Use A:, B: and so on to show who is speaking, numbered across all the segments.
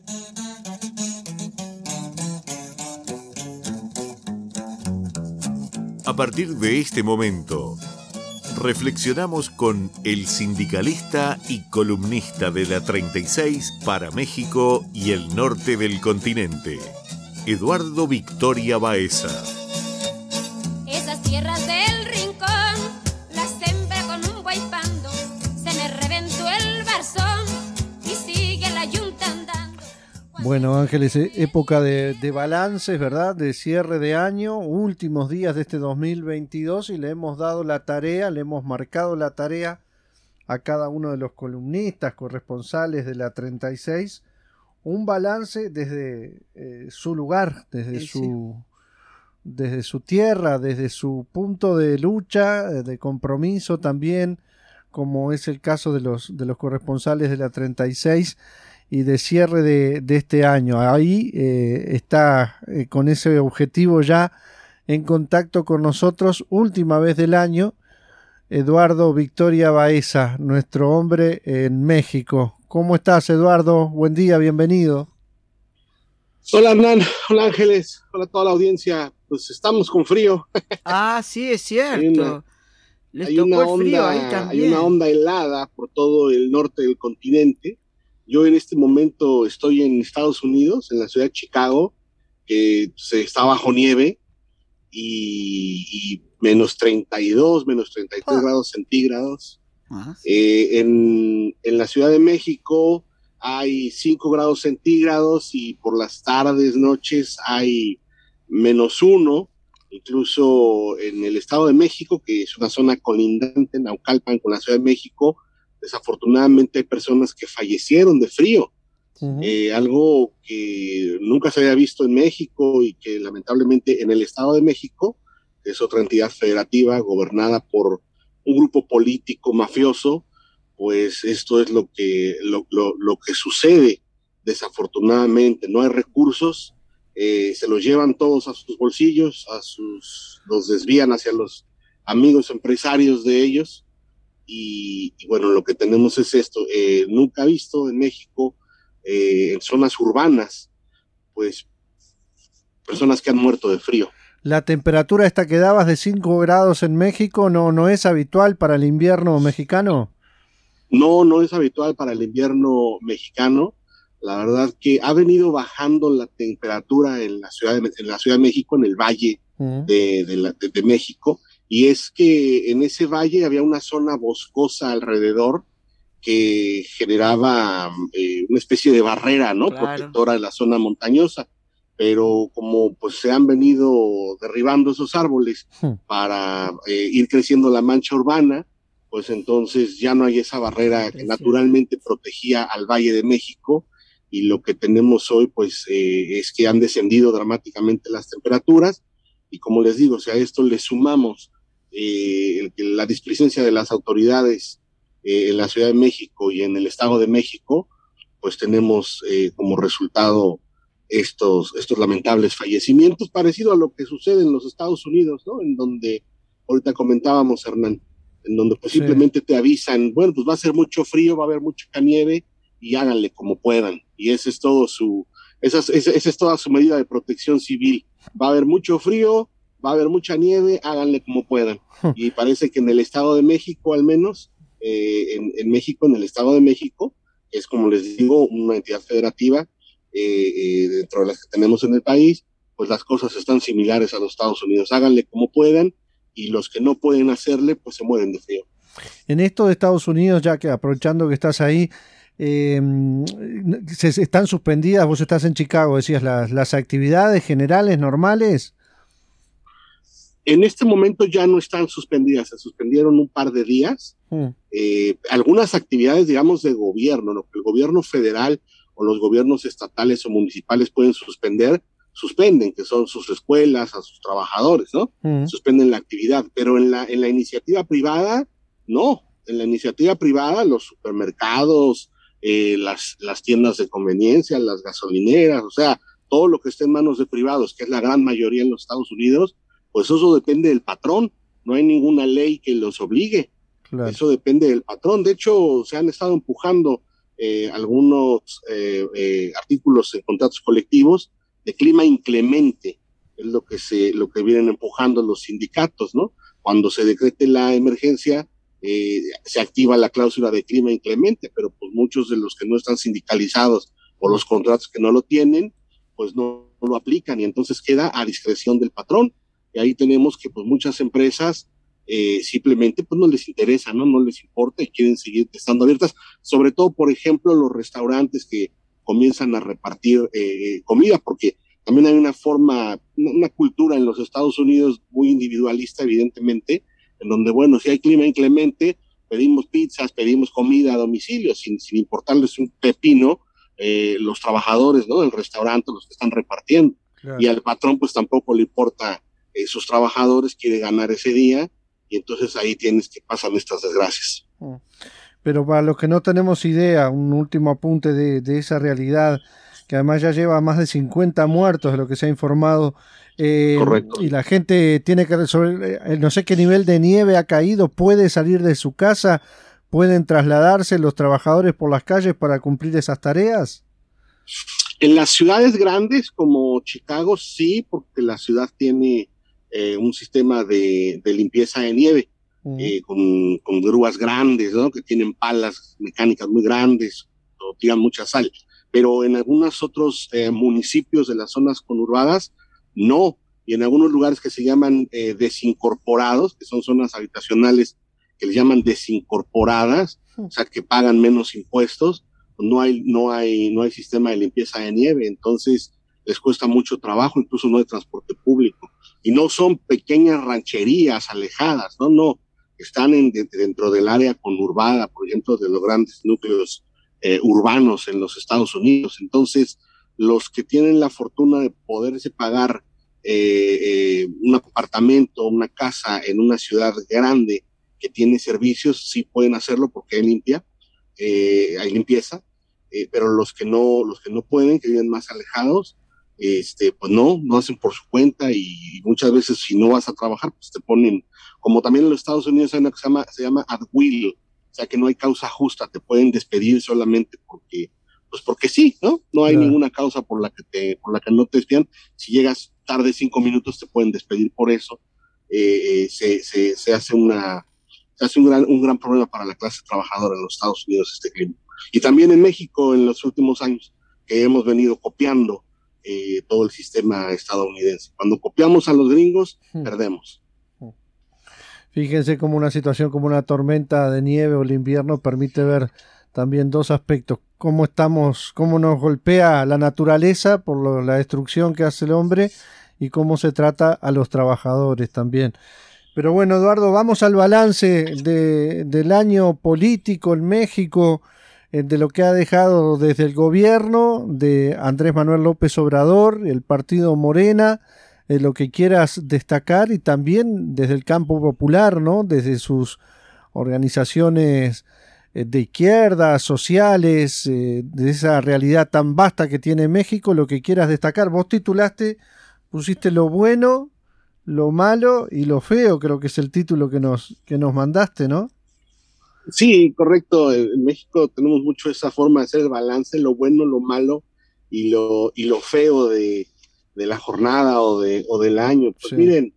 A: A partir de este momento, reflexionamos con el sindicalista y columnista de la 36 para México y el norte del continente, Eduardo Victoria Baeza.
B: Esas tierras del rincón las sembra con un guaypando, se me reventó el barzón y sigue la yunta andando.
C: Bueno, Ángeles, época de balances, ¿verdad? De cierre de año, últimos días de este 2022 y le hemos dado la tarea, le hemos marcado la tarea a cada uno de los columnistas, corresponsales de la 36, un balance desde su lugar, desde su tierra, desde su punto de lucha, de compromiso también, como es el caso de los corresponsales de la 36 y de cierre de este año. Ahí está con ese objetivo ya en contacto con nosotros, última vez del año, Eduardo Victoria Baeza, nuestro hombre en México. ¿Cómo estás, Eduardo? Buen día, bienvenido.
D: Hola, Hernán. Hola, Ángeles. Hola a toda la audiencia. Pues estamos con frío.
E: Ah, sí, es cierto.
D: Hay una onda helada por todo el norte del continente. Yo en este momento estoy en Estados Unidos, en la ciudad de Chicago, que está bajo nieve y menos 32, menos 33 grados centígrados. En la Ciudad de México hay 5 grados centígrados y por las tardes, noches hay -1. Incluso en el Estado de México, que es una zona colindante, Naucalpan, con la Ciudad de México, desafortunadamente hay personas que fallecieron de frío. Uh-huh. Algo que nunca se había visto en México y que lamentablemente en el Estado de México, que es otra entidad federativa gobernada por un grupo político mafioso, pues esto es lo que sucede desafortunadamente. No hay recursos, se los llevan todos a sus bolsillos, los desvían hacia los amigos empresarios de ellos. Y bueno, lo que tenemos es esto. Nunca he visto en México, en zonas urbanas, pues, personas que han muerto de frío.
C: ¿La temperatura esta que dabas de 5 grados en México no es habitual para el invierno mexicano?
D: No es habitual para el invierno mexicano. La verdad que ha venido bajando la temperatura en la Ciudad de México, en el Valle de México. Y es que en ese valle había una zona boscosa alrededor que generaba una especie de barrera, ¿no? Claro. Protectora de la zona montañosa. Pero como pues se han venido derribando esos árboles para ir creciendo la mancha urbana, pues entonces ya no hay esa barrera que naturalmente protegía al Valle de México. Y lo que tenemos hoy pues es que han descendido dramáticamente las temperaturas. Y como les digo, si a esto le sumamos la displicencia de las autoridades en la Ciudad de México y en el Estado de México, pues tenemos como resultado estos lamentables fallecimientos, parecido a lo que sucede en los Estados Unidos, ¿no? En donde ahorita comentábamos, Hernán, en donde pues simplemente te avisan, bueno, pues va a ser mucho frío, va a haber mucha nieve y háganle como puedan. Y esa es toda su medida de protección civil. Va a haber mucho frío, va a haber mucha nieve, háganle como puedan. Y parece que en el Estado de México, al menos, en México, en el Estado de México, es como les digo, una entidad federativa, dentro de las que tenemos en el país, pues las cosas están similares a los Estados Unidos. Háganle como puedan, y los que no pueden hacerle, pues se mueren de frío.
C: En esto de Estados Unidos, ya que aprovechando que estás ahí, están suspendidas, vos estás en Chicago, decías, las actividades generales normales.
D: En este momento ya no están suspendidas, se suspendieron un par de días. Algunas actividades, digamos, de gobierno, lo que el gobierno federal o los gobiernos estatales o municipales pueden suspenden, que son sus escuelas, a sus trabajadores, ¿no? Suspenden la actividad, pero en la iniciativa privada, no. En la iniciativa privada, los supermercados, las tiendas de conveniencia, las gasolineras, o sea, todo lo que esté en manos de privados, que es la gran mayoría en los Estados Unidos, pues eso depende del patrón, no hay ninguna ley que los obligue, claro. Eso depende del patrón. De hecho, se han estado empujando algunos artículos en contratos colectivos de clima inclemente, es lo que vienen empujando los sindicatos, ¿no? Cuando se decrete la emergencia, se activa la cláusula de clima inclemente, pero pues muchos de los que no están sindicalizados o los contratos que no lo tienen, pues no lo aplican y entonces queda a discreción del patrón. Y ahí tenemos que pues muchas empresas simplemente pues no les interesa, no les importa y quieren seguir estando abiertas, sobre todo, por ejemplo, los restaurantes que comienzan a repartir comida, porque también hay una cultura en los Estados Unidos muy individualista, evidentemente, en donde, bueno, si hay clima inclemente, pedimos pizzas, pedimos comida a domicilio, sin importarles un pepino, los trabajadores, ¿no?, del restaurante, los que están repartiendo. Claro. Y al patrón, pues tampoco le importa sus trabajadores, quiere ganar ese día, y entonces ahí tienes que pasar estas desgracias.
C: Pero para los que no tenemos idea, un último apunte de esa realidad, que además ya lleva más de 50 muertos de lo que se ha informado,
D: Correcto.
C: Y la gente tiene que resolver, no sé qué nivel de nieve ha caído, puede salir de su casa, pueden trasladarse los trabajadores por las calles para cumplir esas tareas.
D: En las ciudades grandes como Chicago sí, porque la ciudad tiene un sistema de limpieza de nieve, con grúas grandes, ¿no?, que tienen palas mecánicas muy grandes o tiran mucha sal. Pero en algunos otros municipios de las zonas conurbadas, no. Y en algunos lugares que se llaman desincorporados, que son zonas habitacionales que les llaman desincorporadas, o sea, que pagan menos impuestos, no hay sistema de limpieza de nieve, entonces les cuesta mucho trabajo, incluso no hay transporte público. Y no son pequeñas rancherías alejadas, no, están dentro del área conurbada, por ejemplo, de los grandes núcleos urbanos en los Estados Unidos. Entonces, los que tienen la fortuna de poderse pagar un apartamento, una casa en una ciudad grande que tiene servicios, sí pueden hacerlo porque hay limpieza, pero los que no pueden, que viven más alejados, pues no hacen por su cuenta y muchas veces si no vas a trabajar, pues te ponen, como también en los Estados Unidos hay una que se llama at will, o sea que no hay causa justa, te pueden despedir solamente porque sí, ¿no? No hay ninguna causa por la que no te despidan. Si llegas tarde 5 minutos te pueden despedir por eso. Se hace un gran problema para la clase trabajadora en los Estados Unidos este clima. Y también en México en los últimos años, que hemos venido copiando todo el sistema estadounidense. Cuando copiamos a los gringos, perdemos.
C: Fíjense cómo una situación como una tormenta de nieve o el invierno permite ver también dos aspectos: cómo nos golpea la naturaleza por la destrucción que hace el hombre y cómo se trata a los trabajadores también. Pero bueno, Eduardo, vamos al balance del año político en México, de lo que ha dejado desde el gobierno de Andrés Manuel López Obrador, el partido Morena, lo que quieras destacar, y también desde el campo popular, ¿no?, desde sus organizaciones de izquierda, sociales, de esa realidad tan vasta que tiene México, lo que quieras destacar. Vos pusiste lo bueno, lo malo y lo feo, creo que es el título que nos mandaste, ¿no?
D: Sí, correcto. En México tenemos mucho esa forma de hacer el balance, lo bueno, lo malo y lo feo de la jornada o del año. Pues sí. Miren,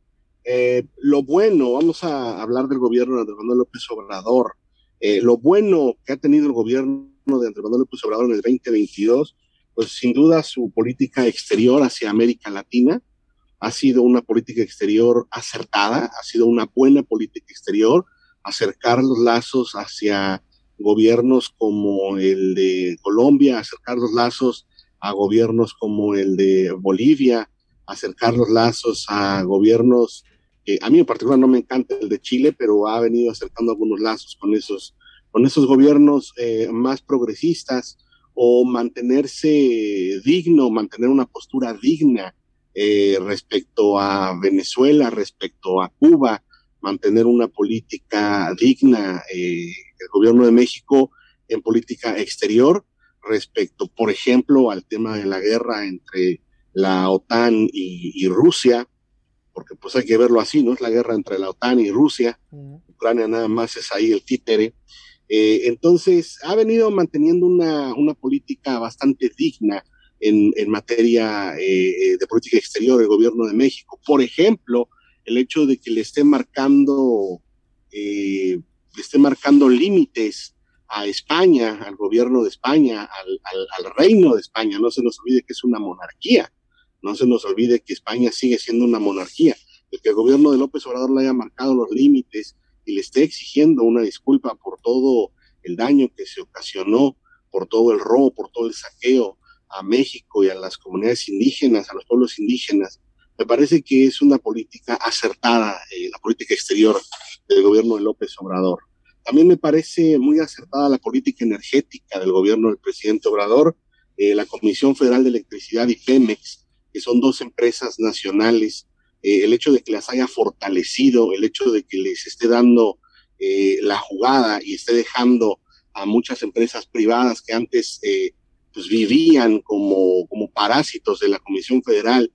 D: lo bueno, vamos a hablar del gobierno de Andrés Manuel López Obrador. Lo bueno que ha tenido el gobierno de Andrés Manuel López Obrador en el 2022, pues sin duda su política exterior hacia América Latina ha sido una política exterior acertada, ha sido una buena política exterior, acercar los lazos hacia gobiernos como el de Colombia, acercar los lazos a gobiernos como el de Bolivia, acercar los lazos a gobiernos, a mí en particular no me encanta el de Chile, pero ha venido acercando algunos lazos con esos gobiernos más progresistas, o mantenerse digno, mantener una postura digna respecto a Venezuela, respecto a Cuba, mantener una política digna, el gobierno de México en política exterior respecto, por ejemplo, al tema de la guerra entre la OTAN y Rusia, porque pues hay que verlo así, ¿no? Es la guerra entre la OTAN y Rusia, Ucrania nada más es ahí el títere, Entonces, ha venido manteniendo una política bastante digna en materia de política exterior del gobierno de México. Por ejemplo, el hecho de que le esté marcando límites a España, al gobierno de España, al reino de España. No se nos olvide que es una monarquía, no se nos olvide que España sigue siendo una monarquía. El que el gobierno de López Obrador le haya marcado los límites y le esté exigiendo una disculpa por todo el daño que se ocasionó, por todo el robo, por todo el saqueo a México y a las comunidades indígenas, a los pueblos indígenas, me parece que es una política acertada, la política exterior del gobierno de López Obrador. También me parece muy acertada la política energética del gobierno del presidente Obrador, la Comisión Federal de Electricidad y Pemex, que son dos empresas nacionales, el hecho de que las haya fortalecido, el hecho de que les esté dando la jugada y esté dejando a muchas empresas privadas que antes pues vivían como parásitos de la Comisión Federal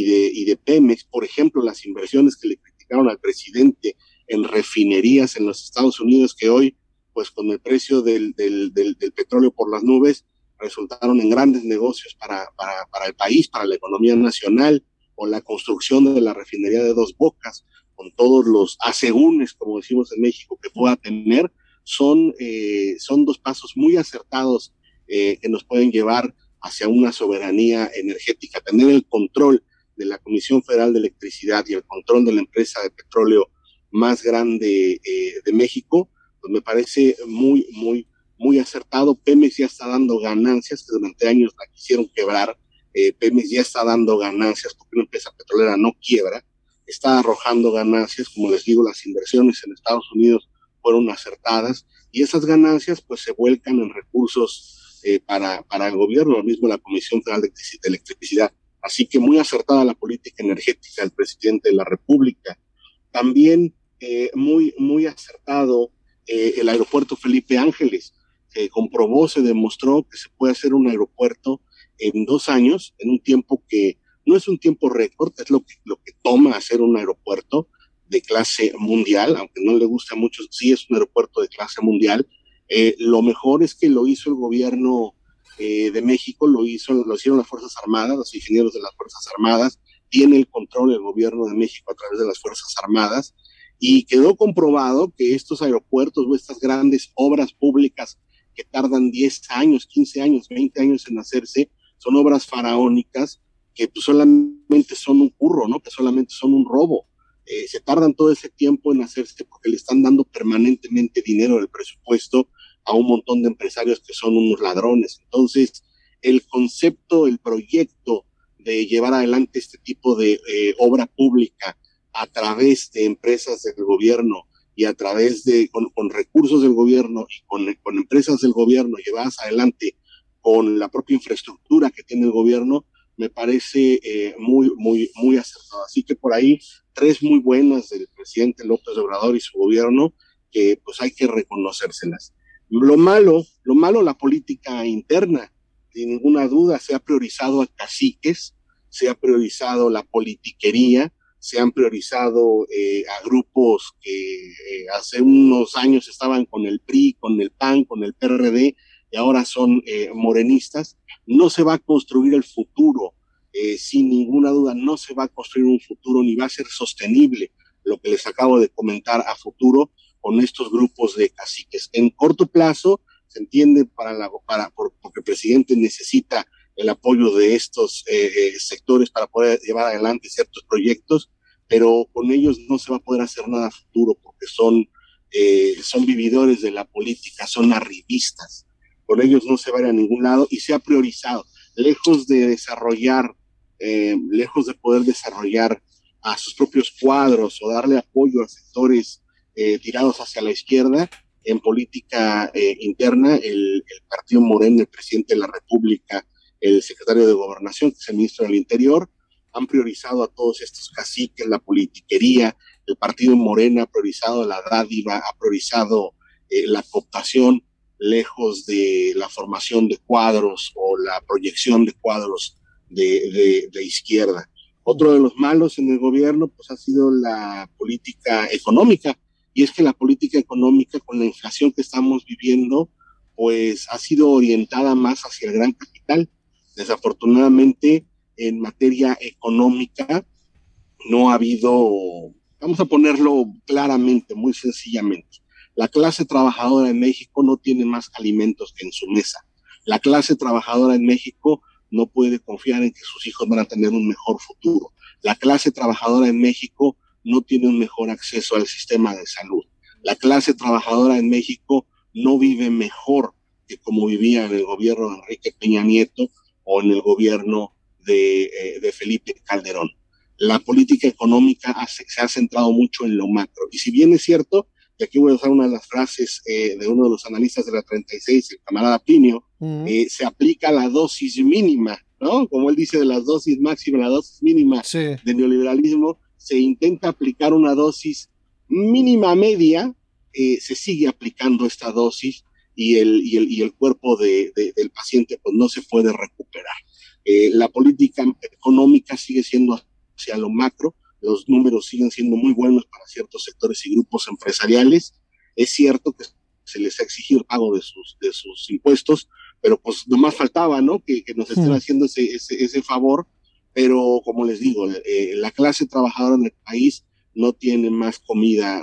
D: y de Pemex, por ejemplo, las inversiones que le criticaron al presidente en refinerías en los Estados Unidos, que hoy, pues con el precio del petróleo por las nubes, resultaron en grandes negocios para el país, para la economía nacional, o la construcción de la refinería de Dos Bocas, con todos los asegúnes, como decimos en México, que pueda tener, son dos pasos muy acertados que nos pueden llevar hacia una soberanía energética, tener el control de la Comisión Federal de Electricidad y el control de la empresa de petróleo más grande de México, pues me parece muy, muy, muy acertado. Pemex ya está dando ganancias, que durante años la quisieron quebrar. Pemex ya está dando ganancias porque una empresa petrolera no quiebra, está arrojando ganancias. Como les digo, las inversiones en Estados Unidos fueron acertadas y esas ganancias pues se vuelcan en recursos para el gobierno, lo mismo la Comisión Federal de Electricidad. Así que muy acertada la política energética del presidente de la República. También muy, muy acertado el aeropuerto Felipe Ángeles. Comprobó, se demostró que se puede hacer un aeropuerto en 2 años, en un tiempo que no es un tiempo récord, es lo que toma hacer un aeropuerto de clase mundial, aunque no le guste a muchos, sí es un aeropuerto de clase mundial. Lo mejor es que lo hizo el gobierno de México, lo hicieron las Fuerzas Armadas, los ingenieros de las Fuerzas Armadas, tiene el control del gobierno de México a través de las Fuerzas Armadas, y quedó comprobado que estos aeropuertos o estas grandes obras públicas que tardan 10 años, 15 años, 20 años en hacerse, son obras faraónicas que pues solamente son un curro, ¿no? Que solamente son un robo. Se tardan todo ese tiempo en hacerse porque le están dando permanentemente dinero del presupuesto a un montón de empresarios que son unos ladrones. Entonces, el concepto, el proyecto de llevar adelante este tipo de obra pública a través de empresas del gobierno y a través de, con recursos del gobierno y con empresas del gobierno llevadas adelante con la propia infraestructura que tiene el gobierno, me parece muy, muy, muy acertado. Así que por ahí 3 muy buenas del presidente López Obrador y su gobierno, que pues hay que reconocérselas. Lo malo, la política interna, sin ninguna duda, se ha priorizado a caciques, se ha priorizado la politiquería, se han priorizado a grupos que hace unos años estaban con el PRI, con el PAN, con el PRD, y ahora son morenistas. No se va a construir el futuro, sin ninguna duda, no se va a construir un futuro ni va a ser sostenible lo que les acabo de comentar a futuro con estos grupos de caciques. En corto plazo, se entiende porque el presidente necesita el apoyo de estos sectores para poder llevar adelante ciertos proyectos, pero con ellos no se va a poder hacer nada a futuro porque son vividores de la política, son arribistas. Con ellos no se va a ir a ningún lado y se ha priorizado, lejos de poder desarrollar a sus propios cuadros o darle apoyo a sectores tirados hacia la izquierda. En política interna, el partido Morena, el presidente de la República, el secretario de Gobernación, que es el ministro del Interior, han priorizado a todos estos caciques, la politiquería. El partido Morena ha priorizado la dádiva, ha priorizado la cooptación, lejos de la formación de cuadros o la proyección de cuadros de izquierda. Otro de los malos en el gobierno pues ha sido la política económica. y es que la política económica, con la inflación que estamos viviendo, pues ha sido orientada más hacia el gran capital. Desafortunadamente, en materia económica, no ha habido, vamos a ponerlo claramente, muy sencillamente, la clase trabajadora en México no tiene más alimentos que en su mesa. La clase trabajadora en México no puede confiar en que sus hijos van a tener un mejor futuro. La clase trabajadora en México no tiene un mejor acceso al sistema de salud. La clase trabajadora en México no vive mejor que como vivía en el gobierno de Enrique Peña Nieto o en el gobierno de Felipe Calderón. La política económica se ha centrado mucho en lo macro. Y si bien es cierto, y aquí voy a usar una de las frases de uno de los analistas de la 36, el camarada Plinio, se aplica la dosis mínima, ¿no? Como él dice, de las dosis máximas, la dosis mínima de neoliberalismo, se intenta aplicar una dosis mínima media, se sigue aplicando esta dosis y el cuerpo del paciente pues no se puede recuperar. La política económica sigue siendo hacia lo macro, los números siguen siendo muy buenos para ciertos sectores y grupos empresariales. Es cierto que se les ha exigido el pago de sus impuestos, pero pues nomás faltaba, ¿no? Que nos estén haciendo ese favor, pero como les digo, la clase trabajadora en el país no tiene más comida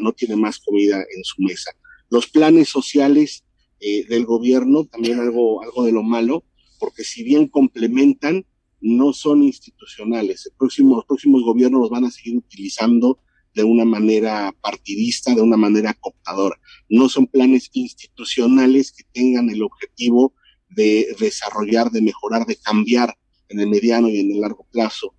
D: en su mesa. Los planes sociales del gobierno, también algo de lo malo, porque si bien complementan, no son institucionales. Los próximos gobiernos los van a seguir utilizando de una manera partidista, de una manera cooptadora. No son planes institucionales que tengan el objetivo de desarrollar, de mejorar, de cambiar en el mediano y en el largo plazo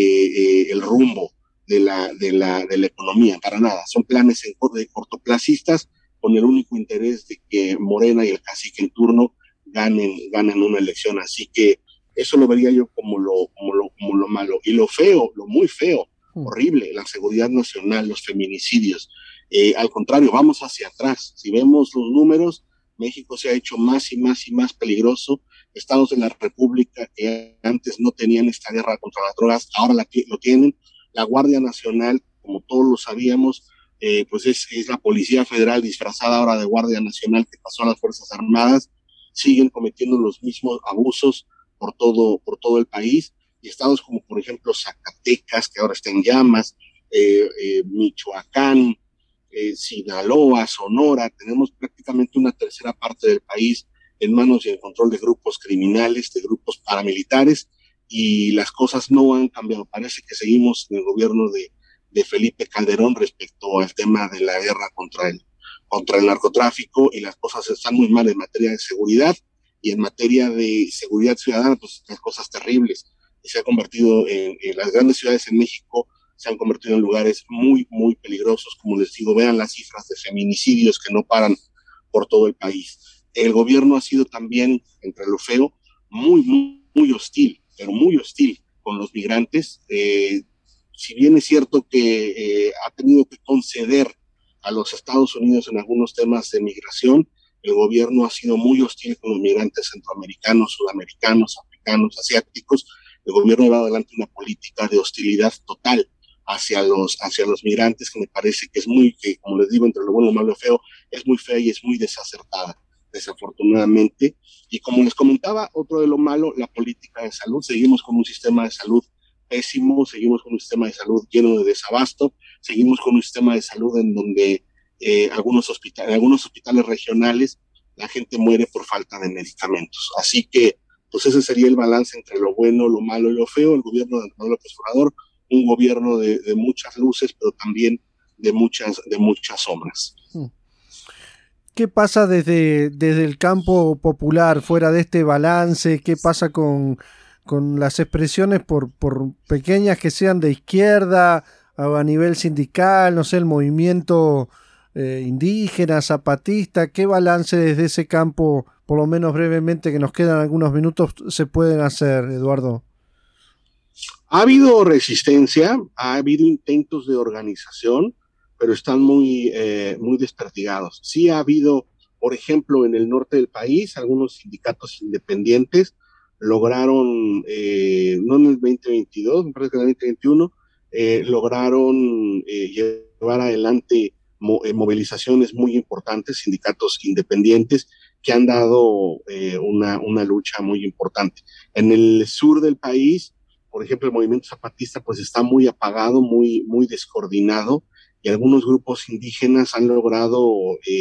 D: el rumbo de la economía, para nada. Son planes cortoplacistas con el único interés de que Morena y el cacique en turno ganen una elección. Así que eso lo vería yo como lo malo. Y lo feo, lo muy feo, horrible, la seguridad nacional, los feminicidios. Al contrario, vamos hacia atrás. Si vemos los números, México se ha hecho más y más y más peligroso. Estados de la República que antes no tenían esta guerra contra las drogas, ahora lo tienen. La Guardia Nacional, como todos lo sabíamos, pues es la Policía Federal disfrazada ahora de Guardia Nacional que pasó a las Fuerzas Armadas. Siguen cometiendo los mismos abusos por todo el país, y estados como por ejemplo Zacatecas, que ahora está en llamas, Michoacán, Sinaloa, Sonora, tenemos prácticamente una tercera parte del país en manos y en control de grupos criminales, de grupos paramilitares, y las cosas no han cambiado. Parece que seguimos en el gobierno de Felipe Calderón respecto al tema de la guerra contra el narcotráfico, y las cosas están muy mal en materia de seguridad. Y en materia de seguridad ciudadana, pues las cosas terribles. Se ha convertido en las grandes ciudades en México, se han convertido en lugares muy, muy peligrosos. Como les digo, vean las cifras de feminicidios que no paran por todo el país. El gobierno ha sido también, entre lo feo, muy, muy, muy hostil, pero muy hostil con los migrantes. Si bien es cierto que ha tenido que conceder a los Estados Unidos en algunos temas de migración, el gobierno ha sido muy hostil con los migrantes centroamericanos, sudamericanos, africanos, asiáticos. El gobierno ha llevado adelante una política de hostilidad total hacia los migrantes, que me parece que como les digo, entre lo bueno, lo malo y lo feo, es muy fea y es muy desacertada, desafortunadamente. Y como les comentaba, otro de lo malo, la política de salud. Seguimos con un sistema de salud pésimo, seguimos con un sistema de salud lleno de desabasto, seguimos con un sistema de salud en donde algunos hospitales regionales la gente muere por falta de medicamentos. Así que pues ese sería el balance entre lo bueno, lo malo y lo feo. El gobierno de Andrés López Obrador, un gobierno de muchas luces, pero también de muchas sombras.
C: ¿Qué pasa desde el campo popular, fuera de este balance? ¿Qué pasa con las expresiones, por pequeñas que sean, de izquierda, a nivel sindical, no sé, el movimiento indígena, zapatista? ¿Qué balance desde ese campo, por lo menos brevemente, que nos quedan algunos minutos, se pueden hacer, Eduardo?
D: Ha habido resistencia, ha habido intentos de organización, pero están muy desperdigados. Sí ha habido, por ejemplo, en el norte del país, algunos sindicatos independientes lograron, no en el 2022, me parece que en el 2021, lograron llevar adelante movilizaciones muy importantes, sindicatos independientes que han dado una lucha muy importante. En el sur del país, por ejemplo, el movimiento zapatista pues está muy apagado, muy descoordinado, y algunos grupos indígenas han logrado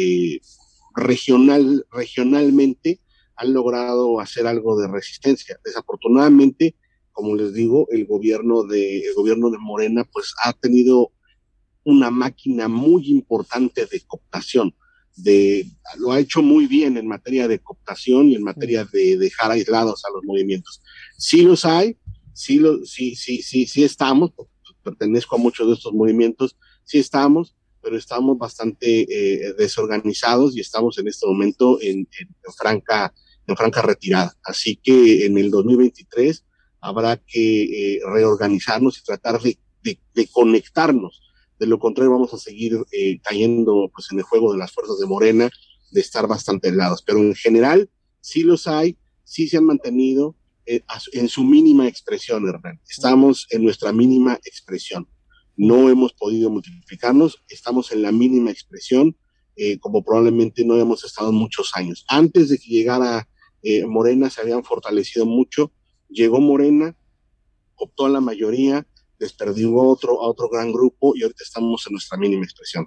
D: regionalmente han logrado hacer algo de resistencia. Desafortunadamente, como les digo, el gobierno de Morena pues ha tenido una máquina muy importante de cooptación. Lo ha hecho muy bien en materia de cooptación y en materia de dejar aislados a los movimientos. Sí los hay, sí estamos, pertenezco a muchos de estos movimientos, sí estamos, pero estamos bastante desorganizados y estamos en este momento en franca retirada. Así que en el 2023 habrá que reorganizarnos y tratar de conectarnos. De lo contrario, vamos a seguir cayendo pues, en el juego de las fuerzas de Morena, de estar bastante aislados. Pero en general, sí los hay, sí se han mantenido en su mínima expresión, Hernán. Estamos en nuestra mínima expresión. No hemos podido multiplicarnos, estamos en la mínima expresión, como probablemente no hemos estado en muchos años. Antes de que llegara Morena, se habían fortalecido mucho. Llegó Morena, optó a la mayoría, desperdigó a otro gran grupo y ahorita estamos en nuestra mínima expresión.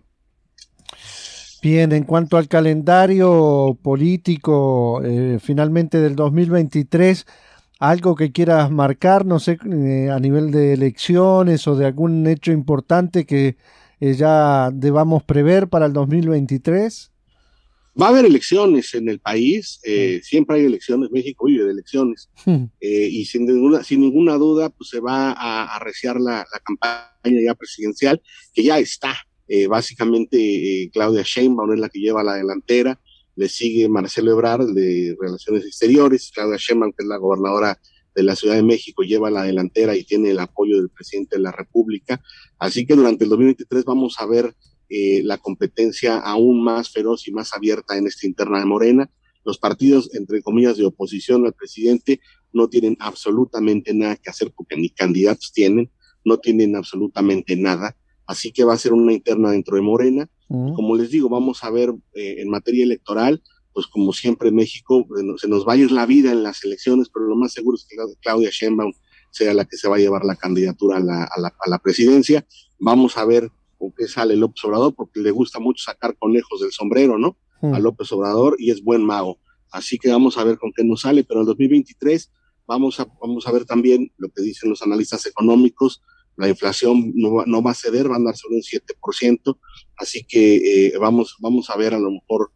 C: Bien, en cuanto al calendario político, finalmente del 2023, algo que quieras marcar, no sé, a nivel de elecciones o de algún hecho importante que ya debamos prever para el 2023.
D: Va a haber elecciones en el país, siempre hay elecciones, México vive de elecciones, y sin ninguna duda pues se va a arreciar la campaña ya presidencial, que ya está. Básicamente Claudia Sheinbaum es la que lleva la delantera, le sigue Marcelo Ebrard de Relaciones Exteriores, Claudia Sheinbaum, que es la gobernadora de la Ciudad de México, lleva la delantera y tiene el apoyo del presidente de la República. Así que durante el 2023 vamos a ver la competencia aún más feroz y más abierta en esta interna de Morena. Los partidos, entre comillas, de oposición al presidente no tienen absolutamente nada que hacer porque ni candidatos tienen, no tienen absolutamente nada. Así que va a ser una interna dentro de Morena. Como les digo, vamos a ver en materia electoral, pues como siempre en México, se nos va a ir la vida en las elecciones, pero lo más seguro es que Claudia Sheinbaum sea la que se va a llevar la candidatura a la presidencia. Vamos a ver con qué sale López Obrador, porque le gusta mucho sacar conejos del sombrero, ¿no? A López Obrador, y es buen mago. Así que vamos a ver con qué nos sale, pero en el 2023 vamos a ver también lo que dicen los analistas económicos. La inflación no va a ceder, va a andar sobre un 7%, así que vamos a ver a lo mejor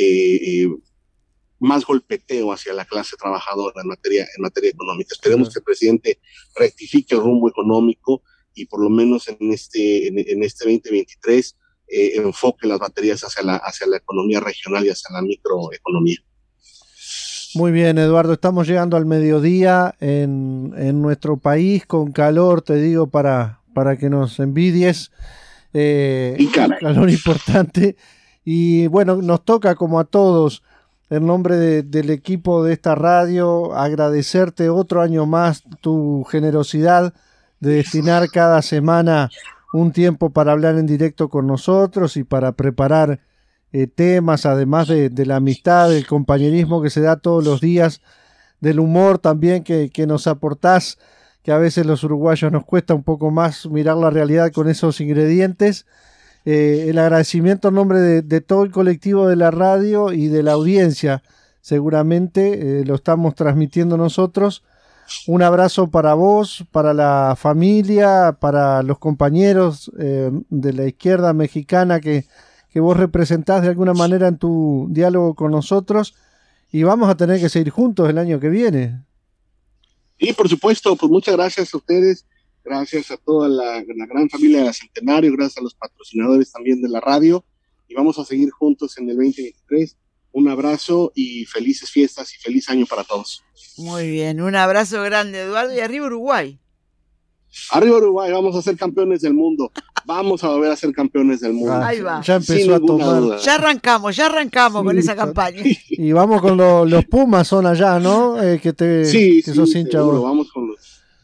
D: más golpeteo hacia la clase trabajadora en materia económica. Esperemos que el presidente rectifique el rumbo económico y por lo menos en este 2023 enfoque las baterías hacia la economía regional y hacia la microeconomía.
C: Muy bien, Eduardo, estamos llegando al mediodía en nuestro país con calor, te digo, para que nos envidies, calor importante, y bueno, nos toca como a todos, en nombre del equipo de esta radio, agradecerte otro año más tu generosidad de destinar cada semana un tiempo para hablar en directo con nosotros y para preparar temas, además de la amistad, del compañerismo que se da todos los días, del humor también que nos aportás, que a veces los uruguayos nos cuesta un poco más mirar la realidad con esos ingredientes. El agradecimiento en nombre de todo el colectivo de la radio y de la audiencia, seguramente lo estamos transmitiendo nosotros. Un abrazo para vos, para la familia, para los compañeros de la izquierda mexicana que vos representás de alguna manera en tu diálogo con nosotros, y vamos a tener que seguir juntos el año que viene.
D: Y por supuesto, pues muchas gracias a ustedes, gracias a toda la gran familia de Centenario, gracias a los patrocinadores también de la radio, y vamos a seguir juntos en el 2023. Un abrazo y felices fiestas y feliz año para todos.
E: Muy bien, un abrazo grande, Eduardo, y arriba Uruguay.
D: Arriba Uruguay, vamos a ser campeones del mundo. Vamos a volver a ser campeones del mundo.
E: Ahí va.
C: Ya empezó a tomar.
E: Duda. Ya arrancamos sí, con esa campaña.
C: Y vamos con los Pumas, son allá, ¿no? Que sos hincha.
D: Vamos con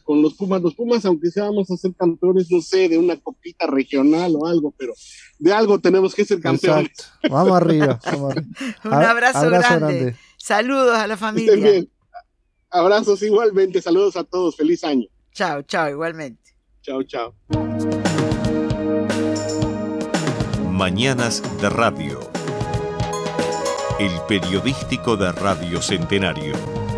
D: con los Pumas, aunque sea, vamos a ser campeones, no sé, de una copita regional o algo, pero de algo tenemos que ser campeones.
C: Exacto. Vamos arriba.
E: Un abrazo grande. Saludos a la familia.
D: Estén bien. Abrazos igualmente, saludos a todos, feliz año.
E: Chao, igualmente.
D: Chao.
A: Mañanas de Radio. El periodístico de Radio Centenario.